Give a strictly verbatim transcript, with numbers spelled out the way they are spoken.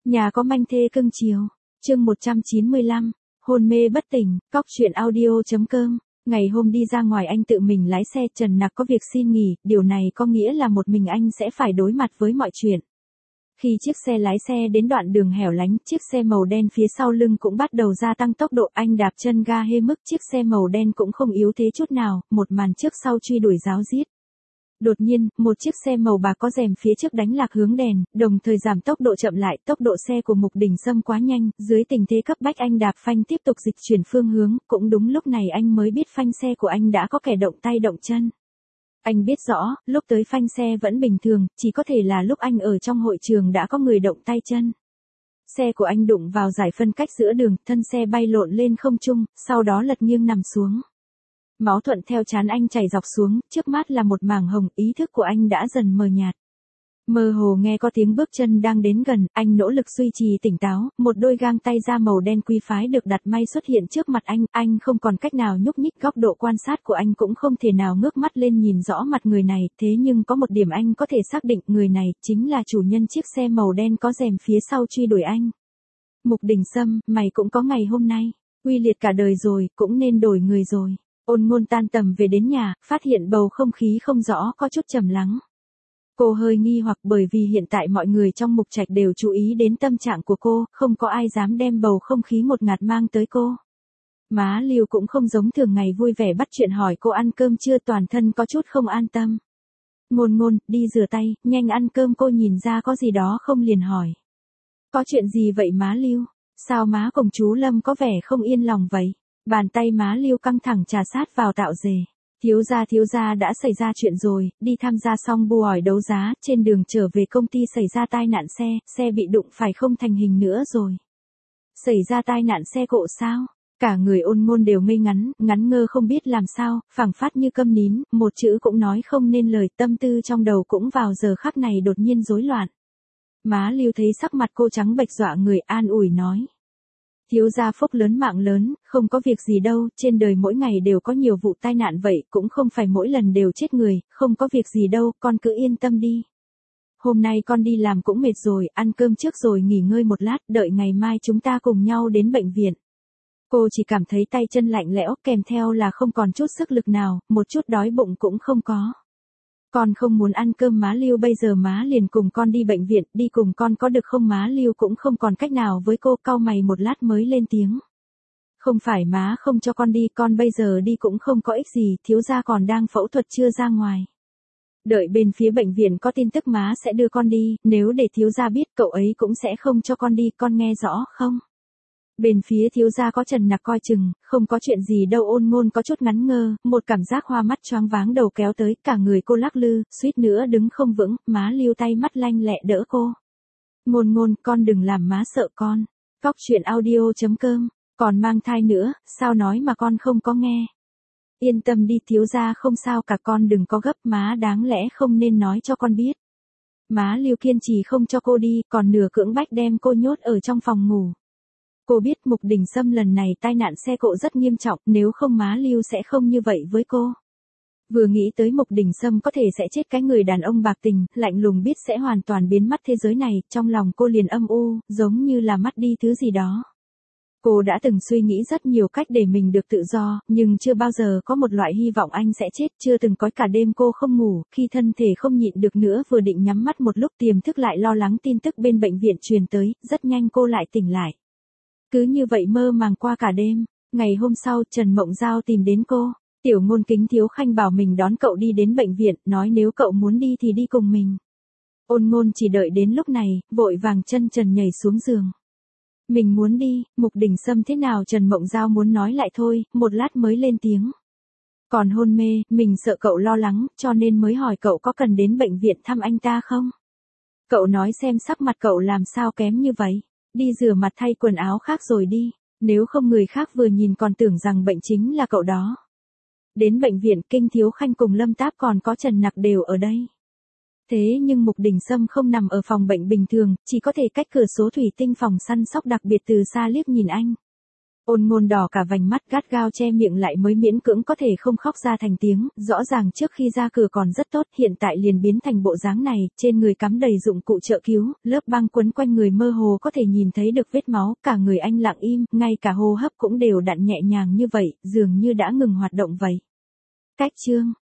Nhà có manh thê cưng chiều. Chương một trăm chín mươi lăm, hôn mê bất tỉnh, cóc truyện audio.com. Ngày hôm đi ra ngoài anh tự mình lái xe, Trần Nặc có việc xin nghỉ, điều này có nghĩa là một mình anh sẽ phải đối mặt với mọi chuyện. Khi chiếc xe lái xe đến đoạn đường hẻo lánh, chiếc xe màu đen phía sau lưng cũng bắt đầu gia tăng tốc độ, anh đạp chân ga hê mức, chiếc xe màu đen cũng không yếu thế chút nào, một màn trước sau truy đuổi ráo riết. Đột nhiên, một chiếc xe màu bạc có rèm phía trước đánh lạc hướng đèn, đồng thời giảm tốc độ chậm lại, tốc độ xe của Mục Đình Sâm quá nhanh, dưới tình thế cấp bách anh đạp phanh tiếp tục dịch chuyển phương hướng, cũng đúng lúc này anh mới biết phanh xe của anh đã có kẻ động tay động chân. Anh biết rõ, lúc tới phanh xe vẫn bình thường, chỉ có thể là lúc anh ở trong hội trường đã có người động tay chân. Xe của anh đụng vào giải phân cách giữa đường, thân xe bay lộn lên không trung, sau đó lật nghiêng nằm xuống. Máu thuận theo trán anh chảy dọc xuống, trước mắt là một mảng hồng, ý thức của anh đã dần mờ nhạt. Mơ hồ nghe có tiếng bước chân đang đến gần, anh nỗ lực duy trì tỉnh táo, một đôi gang tay da màu đen quý phái được đặt may xuất hiện trước mặt anh, anh không còn cách nào nhúc nhích, góc độ quan sát của anh cũng không thể nào ngước mắt lên nhìn rõ mặt người này, thế nhưng có một điểm anh có thể xác định, người này chính là chủ nhân chiếc xe màu đen có rèm phía sau truy đuổi anh. Mục Đình Sâm, mày cũng có ngày hôm nay, uy liệt cả đời rồi, cũng nên đổi người rồi. Ôn Ngôn tan tầm về đến nhà, phát hiện bầu không khí không rõ, có chút trầm lắng. Cô hơi nghi hoặc bởi vì hiện tại mọi người trong Mục Trạch đều chú ý đến tâm trạng của cô, không có ai dám đem bầu không khí ngột ngạt mang tới cô. Má Lưu cũng không giống thường ngày vui vẻ bắt chuyện hỏi cô ăn cơm chưa, toàn thân có chút không an tâm. Ngôn Ngôn, đi rửa tay, nhanh ăn cơm, cô nhìn ra có gì đó không liền hỏi. Có chuyện gì vậy má Lưu? Sao má cùng chú Lâm có vẻ không yên lòng vậy? Bàn tay má Lưu căng thẳng trà sát vào tạo dề. Thiếu gia thiếu gia đã xảy ra chuyện rồi, đi tham gia xong bù ỏi đấu giá, trên đường trở về công ty xảy ra tai nạn xe, xe bị đụng phải không thành hình nữa rồi. Xảy ra tai nạn xe cộ sao? Cả người Ôn Ngôn đều ngây ngắn, ngắn ngơ không biết làm sao, phảng phất như câm nín, một chữ cũng nói không nên lời, tâm tư trong đầu cũng vào giờ khắc này đột nhiên rối loạn. Má Lưu thấy sắc mặt cô trắng bệch dọa người, an ủi nói. Thiếu gia phúc lớn mạng lớn, không có việc gì đâu, trên đời mỗi ngày đều có nhiều vụ tai nạn vậy, cũng không phải mỗi lần đều chết người, không có việc gì đâu, con cứ yên tâm đi. Hôm nay con đi làm cũng mệt rồi, ăn cơm trước rồi nghỉ ngơi một lát, đợi ngày mai chúng ta cùng nhau đến bệnh viện. Cô chỉ cảm thấy tay chân lạnh lẽo, kèm theo là không còn chút sức lực nào, một chút đói bụng cũng không có. Con không muốn ăn cơm má Lưu, bây giờ má liền cùng con đi bệnh viện, đi cùng con có được không? Má Lưu cũng không còn cách nào với cô, cau mày một lát mới lên tiếng. Không phải má không cho con đi, con bây giờ đi cũng không có ích gì, thiếu gia còn đang phẫu thuật chưa ra ngoài. Đợi bên phía bệnh viện có tin tức má sẽ đưa con đi, nếu để thiếu gia biết cậu ấy cũng sẽ không cho con đi, con nghe rõ không? Bên phía thiếu gia có Trần Nặc coi chừng, không có chuyện gì đâu. Ôn Ngôn có chút ngắn ngơ, một cảm giác hoa mắt choáng váng đầu kéo tới, cả người cô lắc lư, suýt nữa đứng không vững, má Lưu tay mắt lanh lẹ đỡ cô. Ngôn Ngôn, con đừng làm má sợ con. Cóc truyện audio.com, còn mang thai nữa, sao nói mà con không có nghe. Yên tâm đi, thiếu gia không sao cả, con đừng có gấp, má đáng lẽ không nên nói cho con biết. Má Lưu kiên trì không cho cô đi, còn nửa cưỡng bách đem cô nhốt ở trong phòng ngủ. Cô biết Mục Đình Sâm lần này tai nạn xe cộ rất nghiêm trọng, nếu không má Lưu sẽ không như vậy với cô. Vừa nghĩ tới Mục Đình Sâm có thể sẽ chết cái người đàn ông bạc tình, lạnh lùng biết sẽ hoàn toàn biến mất thế giới này, trong lòng cô liền âm u, giống như là mất đi thứ gì đó. Cô đã từng suy nghĩ rất nhiều cách để mình được tự do, nhưng chưa bao giờ có một loại hy vọng anh sẽ chết, chưa từng có cả đêm cô không ngủ, khi thân thể không nhịn được nữa vừa định nhắm mắt một lúc tiềm thức lại lo lắng tin tức bên bệnh viện truyền tới, rất nhanh cô lại tỉnh lại. Cứ như vậy mơ màng qua cả đêm, ngày hôm sau Trần Mộng Giao tìm đến cô, Tiểu Ngôn Kính Thiếu Khanh bảo mình đón cậu đi đến bệnh viện, nói nếu cậu muốn đi thì đi cùng mình. Ôn Ngôn chỉ đợi đến lúc này, vội vàng chân trần nhảy xuống giường. Mình muốn đi, Mục Đình Sâm thế nào? Trần Mộng Giao muốn nói lại thôi, một lát mới lên tiếng. Còn hôn mê, mình sợ cậu lo lắng, cho nên mới hỏi cậu có cần đến bệnh viện thăm anh ta không? Cậu nói xem sắc mặt cậu làm sao kém như vậy. Đi rửa mặt thay quần áo khác rồi đi, nếu không người khác vừa nhìn còn tưởng rằng bệnh chính là cậu đó. Đến bệnh viện, Kinh Thiếu Khanh cùng Lâm Táp còn có Trần Nặc đều ở đây. Thế nhưng Mục Đình Sâm không nằm ở phòng bệnh bình thường, chỉ có thể cách cửa sổ thủy tinh phòng săn sóc đặc biệt từ xa liếc nhìn anh. Ôn Ngôn đỏ cả vành mắt, gắt gao che miệng lại mới miễn cưỡng có thể không khóc ra thành tiếng, rõ ràng trước khi ra cửa còn rất tốt, hiện tại liền biến thành bộ dáng này, trên người cắm đầy dụng cụ trợ cứu, lớp băng quấn quanh người mơ hồ có thể nhìn thấy được vết máu, cả người anh lặng im, ngay cả hô hấp cũng đều đặn nhẹ nhàng như vậy, dường như đã ngừng hoạt động vậy. Cách chương